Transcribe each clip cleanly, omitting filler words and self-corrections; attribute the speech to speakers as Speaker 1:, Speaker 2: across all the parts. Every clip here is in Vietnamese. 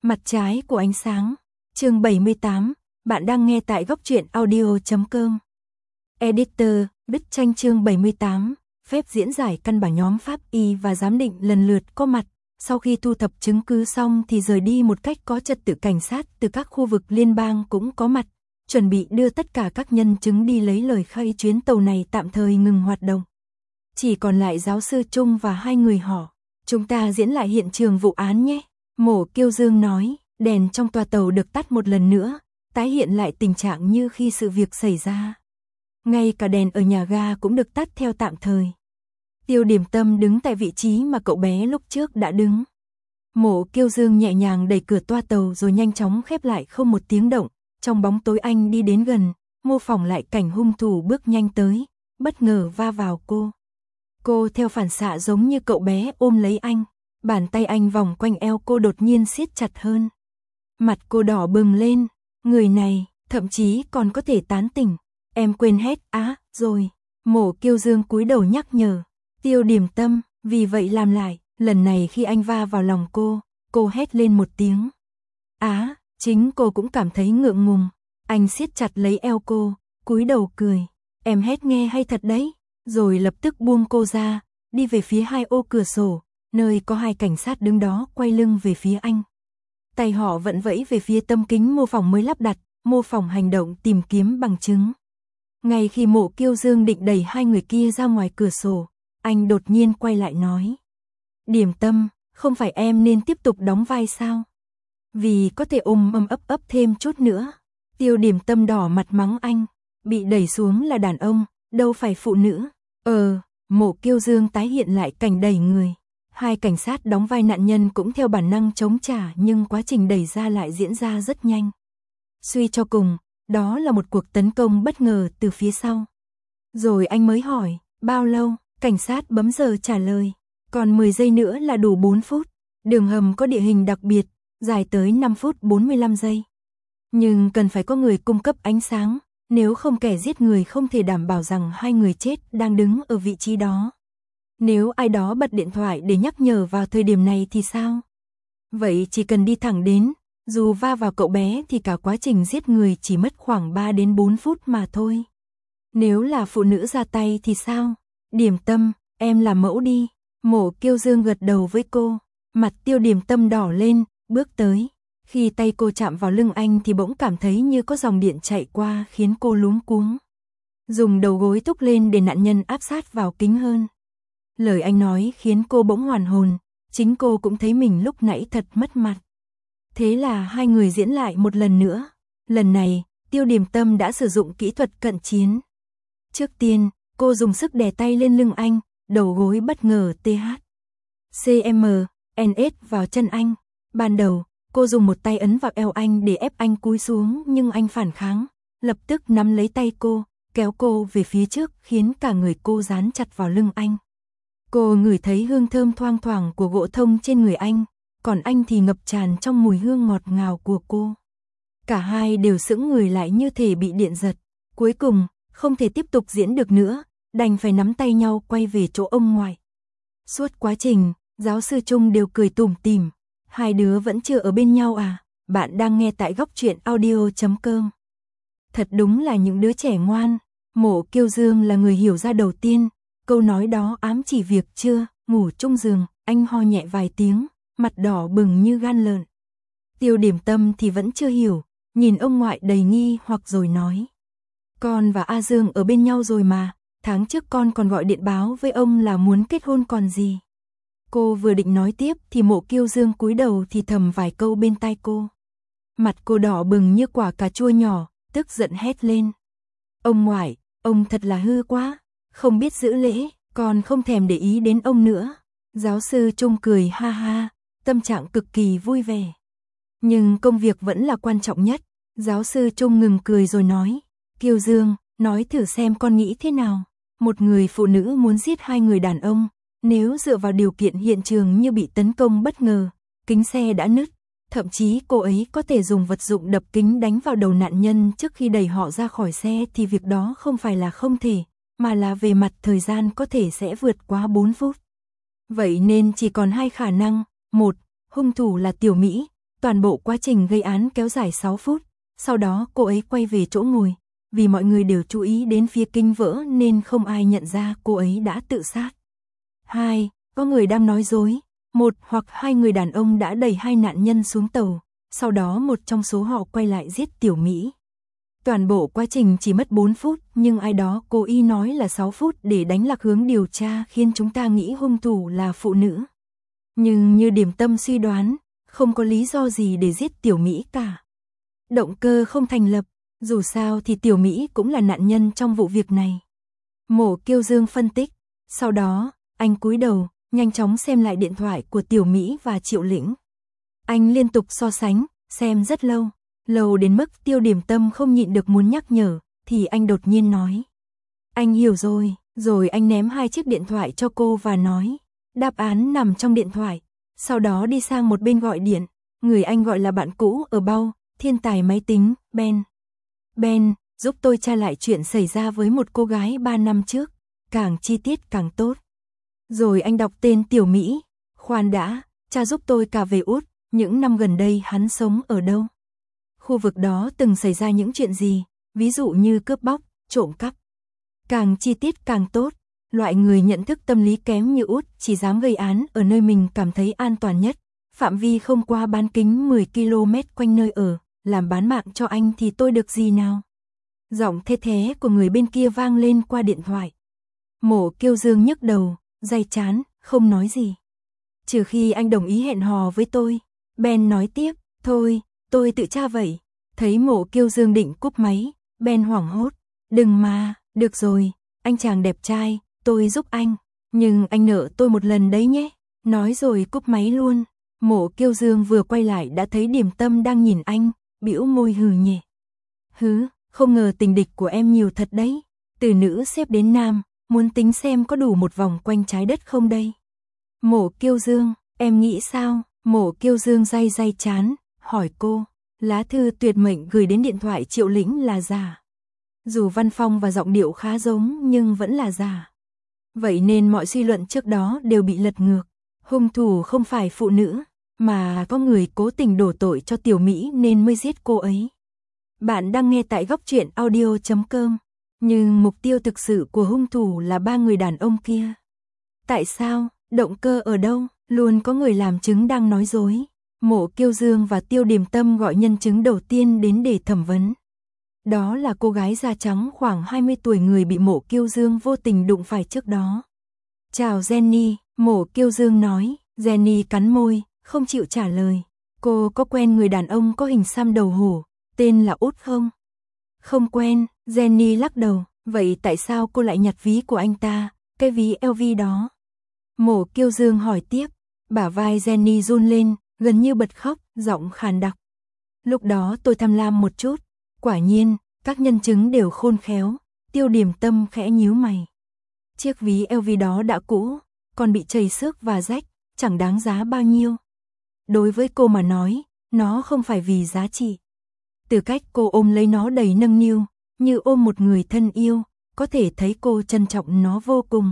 Speaker 1: Mặt trái của ánh sáng. Chương 78, bạn đang nghe tại góc truyện audio.com. Editor, bức tranh chương 78, phép diễn giải căn bản nhóm pháp y và giám định lần lượt có mặt. Sau khi thu thập chứng cứ xong thì rời đi một cách có trật tự. Cảnh sát từ các khu vực liên bang cũng có mặt, chuẩn bị đưa tất cả các nhân chứng đi lấy lời khai. Chuyến tàu này tạm thời ngừng hoạt động. Chỉ còn lại giáo sư Trung và hai người họ. Chúng ta diễn lại hiện trường vụ án nhé. Mộ Kiêu Dương nói, đèn trong toa tàu được tắt một lần nữa, tái hiện lại tình trạng như khi sự việc xảy ra. Ngay cả đèn ở nhà ga cũng được tắt theo tạm thời. Tiêu Điểm Tâm đứng tại vị trí mà cậu bé lúc trước đã đứng. Mộ Kiêu Dương nhẹ nhàng đẩy cửa toa tàu rồi nhanh chóng khép lại không một tiếng động. Trong bóng tối anh đi đến gần, mô phỏng lại cảnh hung thủ bước nhanh tới, bất ngờ va vào cô. Cô theo phản xạ giống như cậu bé ôm lấy anh. Bàn tay anh vòng quanh eo cô đột nhiên siết chặt hơn. Mặt cô đỏ bừng lên, người này, thậm chí còn có thể tán tỉnh. Em quên hết, rồi. Mộ Kiêu Dương cúi đầu nhắc nhở. Tiêu Điểm Tâm, vì vậy làm lại. Lần này khi anh va vào lòng cô hét lên một tiếng. Chính cô cũng cảm thấy ngượng ngùng. Anh siết chặt lấy eo cô, cúi đầu cười. Em hét nghe hay thật đấy. Rồi lập tức buông cô ra, đi về phía hai ô cửa sổ, nơi có hai cảnh sát đứng đó quay lưng về phía anh. Tay họ vẫn vẫy về phía tấm kính mô phỏng mới lắp đặt, mô phỏng hành động tìm kiếm bằng chứng. Ngay khi Mộ Kiêu Dương định đẩy hai người kia ra ngoài cửa sổ, anh đột nhiên quay lại nói. Điểm Tâm, không phải em nên tiếp tục đóng vai sao? Vì có thể ôm ấp thêm chút nữa. Tiêu Điểm Tâm đỏ mặt mắng anh, bị đẩy xuống là đàn ông, đâu phải phụ nữ. Mộ Kiêu Dương tái hiện lại cảnh đẩy người. Hai cảnh sát đóng vai nạn nhân cũng theo bản năng chống trả, nhưng quá trình đẩy ra lại diễn ra rất nhanh. Suy cho cùng, đó là một cuộc tấn công bất ngờ từ phía sau. Rồi anh mới hỏi, bao lâu? Cảnh sát bấm giờ trả lời, còn 10 giây nữa là đủ 4 phút. Đường hầm có địa hình đặc biệt, dài tới 5 phút 45 giây. Nhưng cần phải có người cung cấp ánh sáng, nếu không kẻ giết người không thể đảm bảo rằng hai người chết đang đứng ở vị trí đó. Nếu ai đó bật điện thoại để nhắc nhở vào thời điểm này thì sao? Vậy chỉ cần đi thẳng đến, dù va vào cậu bé thì cả quá trình giết người chỉ mất khoảng 3 đến 4 phút mà thôi. Nếu là phụ nữ ra tay thì sao? Điểm Tâm, em làm mẫu đi. Mộ Kiêu Dương gật đầu với cô. Mặt Tiêu Điểm Tâm đỏ lên, bước tới. Khi tay cô chạm vào lưng anh thì bỗng cảm thấy như có dòng điện chạy qua khiến cô luống cuống. Dùng đầu gối thúc lên để nạn nhân áp sát vào kính hơn. Lời anh nói khiến cô bỗng hoàn hồn, chính cô cũng thấy mình lúc nãy thật mất mặt. Thế là hai người diễn lại một lần nữa. Lần này, Tiêu Điểm Tâm đã sử dụng kỹ thuật cận chiến. Trước tiên, cô dùng sức đè tay lên lưng anh, đầu gối bất ngờ CMNS vào chân anh. Ban đầu, cô dùng một tay ấn vào eo anh để ép anh cúi xuống, nhưng anh phản kháng, lập tức nắm lấy tay cô, kéo cô về phía trước khiến cả người cô dán chặt vào lưng anh. Cô ngửi thấy hương thơm thoang thoảng của gỗ thông trên người anh, còn anh thì ngập tràn trong mùi hương ngọt ngào của cô. Cả hai đều sững người lại như thể bị điện giật. Cuối cùng, không thể tiếp tục diễn được nữa, đành phải nắm tay nhau quay về chỗ ông ngoại. Suốt quá trình, giáo sư Trung đều cười tủm tỉm. Hai đứa vẫn chưa ở bên nhau à? Bạn đang nghe tại góc truyện audio.com. Thật đúng là những đứa trẻ ngoan. Mộ Kiêu Dương là người hiểu ra đầu tiên. Câu nói đó ám chỉ việc chưa ngủ chung giường. Anh ho nhẹ vài tiếng, mặt đỏ bừng như gan lợn. Tiêu Điểm Tâm thì vẫn chưa hiểu, nhìn ông ngoại đầy nghi hoặc rồi nói. Con và A Dương ở bên nhau rồi mà, tháng trước con còn gọi điện báo với ông là muốn kết hôn còn gì. Cô vừa định nói tiếp thì Mộ Kiêu Dương cúi đầu thì thầm vài câu bên tai cô. Mặt cô đỏ bừng như quả cà chua nhỏ, tức giận hét lên. Ông ngoại, ông thật là hư quá, không biết giữ lễ, con không thèm để ý đến ông nữa. Giáo sư Trung cười ha ha, tâm trạng cực kỳ vui vẻ. Nhưng công việc vẫn là quan trọng nhất. Giáo sư Trung ngừng cười rồi nói. Kiêu Dương, nói thử xem con nghĩ thế nào. Một người phụ nữ muốn giết hai người đàn ông. Nếu dựa vào điều kiện hiện trường như bị tấn công bất ngờ, kính xe đã nứt, thậm chí cô ấy có thể dùng vật dụng đập kính đánh vào đầu nạn nhân trước khi đẩy họ ra khỏi xe thì việc đó không phải là không thể, mà là về mặt thời gian có thể sẽ vượt quá 4 phút. Vậy nên chỉ còn hai khả năng, một, hung thủ là Tiểu Mỹ, Toàn bộ quá trình gây án kéo dài 6 phút, sau đó cô ấy quay về chỗ ngồi. Vì mọi người đều chú ý đến phía kính vỡ nên không ai nhận ra cô ấy đã tự sát. 2. Có người đang nói dối. 1 hoặc 2 người đàn ông đã đẩy 2 nạn nhân xuống tàu, sau đó một trong số họ quay lại giết Tiểu Mỹ. Toàn bộ quá trình chỉ mất 4 phút, nhưng ai đó cố ý nói là 6 phút để đánh lạc hướng điều tra khiến chúng ta nghĩ hung thủ là phụ nữ. Nhưng như Điểm Tâm suy đoán, không có lý do gì để giết Tiểu Mỹ cả. Động cơ không thành lập, dù sao thì Tiểu Mỹ cũng là nạn nhân trong vụ việc này. Mộ Kiêu Dương phân tích, sau đó, anh cúi đầu, nhanh chóng xem lại điện thoại của Tiểu Mỹ và Triệu Lĩnh. Anh liên tục so sánh, xem rất lâu, lâu đến mức Tiêu Điểm Tâm không nhịn được muốn nhắc nhở, thì anh đột nhiên nói. Anh hiểu rồi anh ném 2 chiếc điện thoại cho cô và nói, đáp án nằm trong điện thoại, sau đó đi sang một bên gọi điện, người anh gọi là bạn cũ ở Bao, thiên tài máy tính, Ben. Ben, giúp tôi tra lại chuyện xảy ra với một cô gái 3 năm trước, càng chi tiết càng tốt. Rồi anh đọc tên Tiểu Mỹ, khoan đã, cha giúp tôi cả về Út, những năm gần đây hắn sống ở đâu? Khu vực đó từng xảy ra những chuyện gì, ví dụ như cướp bóc, trộm cắp. Càng chi tiết càng tốt, loại người nhận thức tâm lý kém như Út chỉ dám gây án ở nơi mình cảm thấy an toàn nhất, phạm vi không qua bán kính 10 km quanh nơi ở, làm bán mạng cho anh thì tôi được gì nào? Giọng thê thé của người bên kia vang lên qua điện thoại. Mộ Kiêu Dương nhức đầu, day chán, không nói gì. Trừ khi anh đồng ý hẹn hò với tôi. Ben nói tiếp, thôi, tôi tự tra vậy. Thấy Mộ Kiêu Dương định cúp máy, Ben hoảng hốt. Đừng mà, được rồi, anh chàng đẹp trai, tôi giúp anh. Nhưng anh nợ tôi một lần đấy nhé. Nói rồi cúp máy luôn. Mộ Kiêu Dương vừa quay lại đã thấy Điểm Tâm đang nhìn anh, bĩu môi hừ nhẹ. Hứ, không ngờ tình địch của em nhiều thật đấy. Từ nữ xếp đến nam, muốn tính xem có đủ một vòng quanh trái đất không đây? Mộ Kiêu Dương, em nghĩ sao? Mộ Kiêu Dương day chán, hỏi cô. Lá thư tuyệt mệnh gửi đến điện thoại Triệu Lĩnh là giả. Dù văn phong và giọng điệu khá giống nhưng vẫn là giả. Vậy nên mọi suy luận trước đó đều bị lật ngược. Hung thủ không phải phụ nữ, mà có người cố tình đổ tội cho Tiểu Mỹ nên mới giết cô ấy. Bạn đang nghe tại góc truyện audio.com. Nhưng mục tiêu thực sự của hung thủ là 3 người đàn ông kia. Tại sao? Động cơ ở đâu? Luôn có người làm chứng đang nói dối. Mộ Kiêu Dương và Tiêu Điểm Tâm gọi nhân chứng đầu tiên đến để thẩm vấn. Đó là cô gái da trắng khoảng 20 tuổi người bị Mộ Kiêu Dương vô tình đụng phải trước đó. Chào Jenny, Mộ Kiêu Dương nói. Jenny cắn môi, không chịu trả lời. Cô có quen người đàn ông có hình xăm đầu hổ, tên là Út không? Không quen, Jenny lắc đầu. Vậy tại sao cô lại nhặt ví của anh ta, cái ví LV đó? Mộ Kiêu Dương hỏi tiếp. Bả vai Jenny run lên, gần như bật khóc, giọng khàn đặc. Lúc đó tôi tham lam một chút. Quả nhiên, các nhân chứng đều khôn khéo. Tiêu Điểm Tâm khẽ nhíu mày. Chiếc ví LV đó đã cũ, còn bị chảy xước và rách, chẳng đáng giá bao nhiêu. Đối với cô mà nói, nó không phải vì giá trị. Từ cách cô ôm lấy nó đầy nâng niu, như ôm một người thân yêu, có thể thấy cô trân trọng nó vô cùng.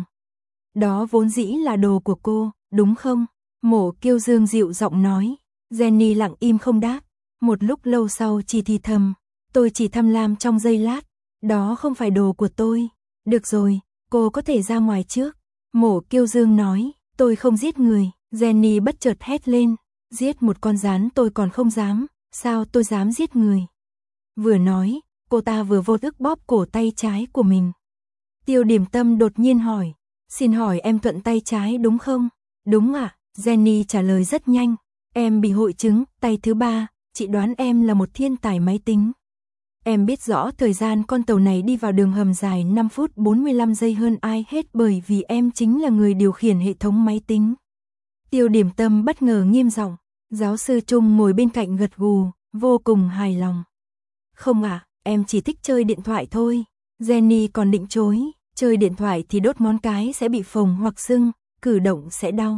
Speaker 1: Đó vốn dĩ là đồ của cô, đúng không? Mộ Kiêu Dương dịu giọng nói. Jenny lặng im không đáp. Một lúc lâu sau chỉ thì thầm. Tôi chỉ tham lam trong giây lát. Đó không phải đồ của tôi. Được rồi, cô có thể ra ngoài trước. Mộ Kiêu Dương nói. Tôi không giết người. Jenny bất chợt hét lên. Giết một con gián tôi còn không dám. Sao tôi dám giết người? Vừa nói, cô ta vừa vô thức bóp cổ tay trái của mình. Tiêu Điểm Tâm đột nhiên hỏi. Xin hỏi em thuận tay trái đúng không? Đúng ạ. Jenny trả lời rất nhanh. Em bị hội chứng tay thứ 3, chị đoán em là một thiên tài máy tính. Em biết rõ thời gian con tàu này đi vào đường hầm dài 5 phút 45 giây hơn ai hết bởi vì em chính là người điều khiển hệ thống máy tính. Tiêu Điểm Tâm bất ngờ nghiêm giọng. Giáo sư Trung ngồi bên cạnh gật gù, vô cùng hài lòng. Không ạ, em chỉ thích chơi điện thoại thôi. Jenny còn định chối. Chơi điện thoại thì đốt ngón cái sẽ bị phồng hoặc sưng, cử động sẽ đau.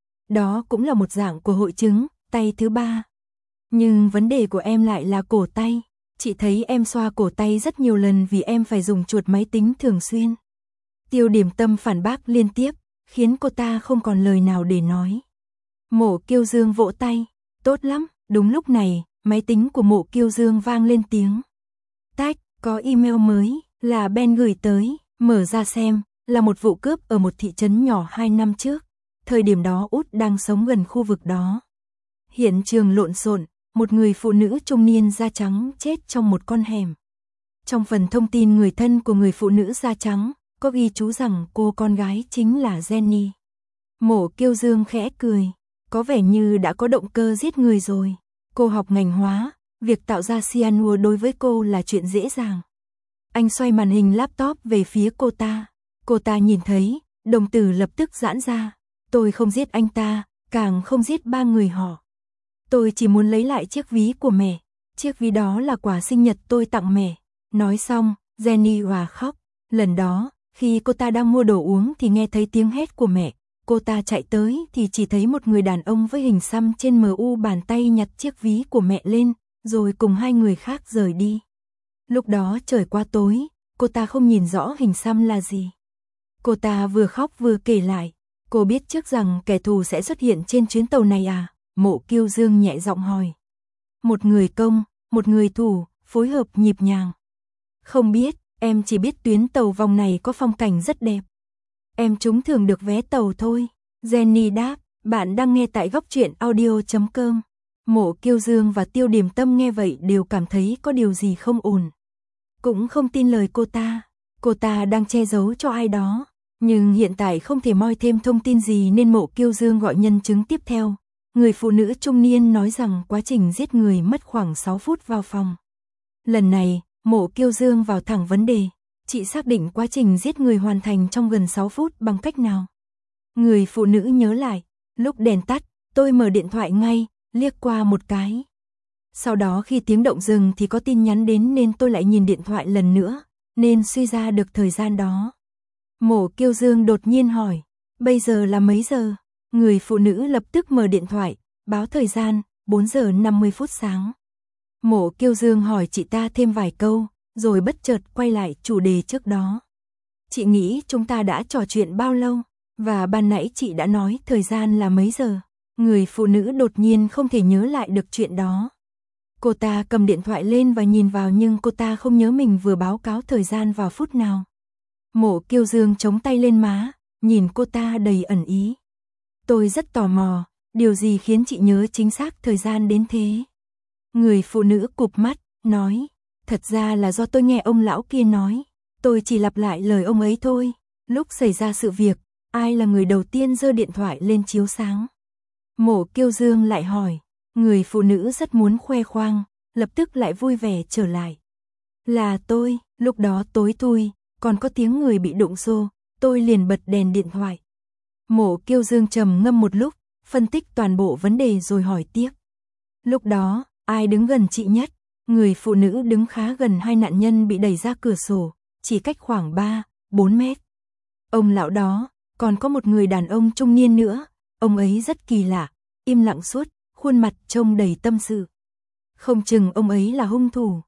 Speaker 1: Đó cũng là một dạng của hội chứng tay thứ 3. Nhưng vấn đề của em lại là cổ tay. Chị thấy em xoa cổ tay rất nhiều lần vì em phải dùng chuột máy tính thường xuyên. Tiêu Điểm Tâm phản bác liên tiếp, khiến cô ta không còn lời nào để nói. Mộ Kiêu Dương vỗ tay. Tốt lắm, Đúng lúc này, máy tính của Mộ Kiêu Dương vang lên tiếng. Tách, có email mới, là Ben gửi tới, mở ra xem, là một vụ cướp ở một thị trấn nhỏ 2 năm trước. Thời điểm đó Út đang sống gần khu vực đó. Hiện trường lộn xộn, một người phụ nữ trung niên da trắng chết trong một con hẻm. Trong phần thông tin người thân của người phụ nữ da trắng, có ghi chú rằng cô con gái chính là Jenny. Mộ Kiêu Dương khẽ cười, có vẻ như đã có động cơ giết người rồi. Cô học ngành hóa, việc tạo ra cyanua đối với cô là chuyện dễ dàng. Anh xoay màn hình laptop về phía cô ta. Cô ta nhìn thấy, đồng tử lập tức giãn ra. Tôi không giết anh ta, càng không giết 3 người họ. Tôi chỉ muốn lấy lại chiếc ví của mẹ. Chiếc ví đó là quà sinh nhật tôi tặng mẹ. Nói xong, Jenny òa khóc. Lần đó, khi cô ta đang mua đồ uống thì nghe thấy tiếng hét của mẹ. Cô ta chạy tới thì chỉ thấy một người đàn ông với hình xăm trên MU bàn tay nhặt chiếc ví của mẹ lên, rồi cùng 2 người khác rời đi. Lúc đó trời quá tối, cô ta không nhìn rõ hình xăm là gì. Cô ta vừa khóc vừa kể lại, cô biết trước rằng kẻ thù sẽ xuất hiện trên chuyến tàu này à? Mộ Kiêu Dương nhẹ giọng hỏi. Một người công, một người thủ, phối hợp nhịp nhàng. Không biết, em chỉ biết tuyến tàu vòng này có phong cảnh rất đẹp. Em trúng thưởng được vé tàu thôi. Jenny đáp, bạn đang nghe tại góc truyện audio.com. Mộ Kiêu Dương và Tiêu Điềm Tâm nghe vậy đều cảm thấy có điều gì không ổn. Cũng không tin lời cô ta đang che giấu cho ai đó. Nhưng hiện tại không thể moi thêm thông tin gì nên Mộ Kiêu Dương gọi nhân chứng tiếp theo. Người phụ nữ trung niên nói rằng quá trình giết người mất khoảng 6 phút vào phòng. Lần này, Mộ Kiêu Dương vào thẳng vấn đề. Chị xác định quá trình giết người hoàn thành trong gần 6 phút bằng cách nào? Người phụ nữ nhớ lại, lúc đèn tắt, tôi mở điện thoại ngay, liếc qua một cái. Sau đó khi tiếng động dừng thì có tin nhắn đến nên tôi lại nhìn điện thoại lần nữa, nên suy ra được thời gian đó. Mộ Kiêu Dương đột nhiên hỏi, bây giờ là mấy giờ? Người phụ nữ lập tức mở điện thoại, báo thời gian, 4 giờ 50 phút sáng. Mộ Kiêu Dương hỏi chị ta thêm vài câu, rồi bất chợt quay lại chủ đề trước đó. Chị nghĩ chúng ta đã trò chuyện bao lâu? Và ban nãy chị đã nói thời gian là mấy giờ? Người phụ nữ đột nhiên không thể nhớ lại được chuyện đó. Cô ta cầm điện thoại lên và nhìn vào nhưng cô ta không nhớ mình vừa báo cáo thời gian vào phút nào. Mộ Kiêu Dương chống tay lên má, nhìn cô ta đầy ẩn ý. Tôi rất tò mò, điều gì khiến chị nhớ chính xác thời gian đến thế? Người phụ nữ cụp mắt, nói, thật ra là do tôi nghe ông lão kia nói, tôi chỉ lặp lại lời ông ấy thôi. Lúc xảy ra sự việc, ai là người đầu tiên giơ điện thoại lên chiếu sáng? Mộ Kiêu Dương lại hỏi, người phụ nữ rất muốn khoe khoang, lập tức lại vui vẻ trở lại. Là tôi, lúc đó tối thui, còn có tiếng người bị đụng xô, tôi liền bật đèn điện thoại. Mộ Kiêu Dương trầm ngâm một lúc, phân tích toàn bộ vấn đề rồi hỏi tiếp. Lúc đó, ai đứng gần chị nhất? Người phụ nữ đứng khá gần 2 nạn nhân bị đẩy ra cửa sổ, chỉ cách khoảng 3-4 mét. Ông lão đó, còn có một người đàn ông trung niên nữa, ông ấy rất kỳ lạ, im lặng suốt, khuôn mặt trông đầy tâm sự. Không chừng ông ấy là hung thủ.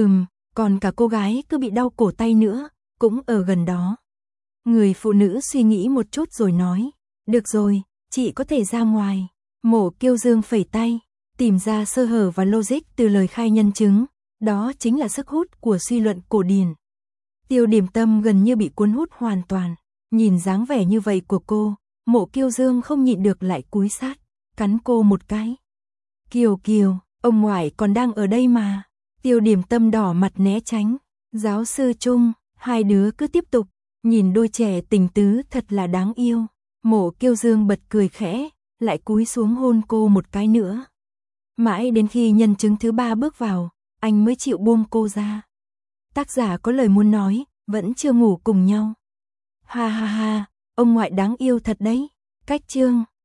Speaker 1: Còn cả cô gái cứ bị đau cổ tay nữa, cũng ở gần đó. Người phụ nữ suy nghĩ một chút rồi nói, được rồi, chị có thể ra ngoài. Mộ Kiêu Dương phẩy tay, tìm ra sơ hở và logic từ lời khai nhân chứng, đó chính là sức hút của suy luận cổ điển. Tiêu Điềm Tâm gần như bị cuốn hút hoàn toàn, nhìn dáng vẻ như vậy của cô, Mộ Kiêu Dương không nhịn được lại cúi sát, cắn cô một cái. Kiều Kiều, ông ngoại còn đang ở đây mà. Tiêu Điềm Tâm đỏ mặt né tránh. Giáo sư Trung, hai đứa cứ tiếp tục, nhìn đôi trẻ tình tứ thật là đáng yêu. Mộ Kiêu Dương bật cười khẽ, lại cúi xuống hôn cô một cái nữa. Mãi đến khi nhân chứng thứ 3 bước vào, anh mới chịu buông cô ra. Tác giả có lời muốn nói, vẫn chưa ngủ cùng nhau. Ha ha ha, ông ngoại đáng yêu thật đấy. Cách chương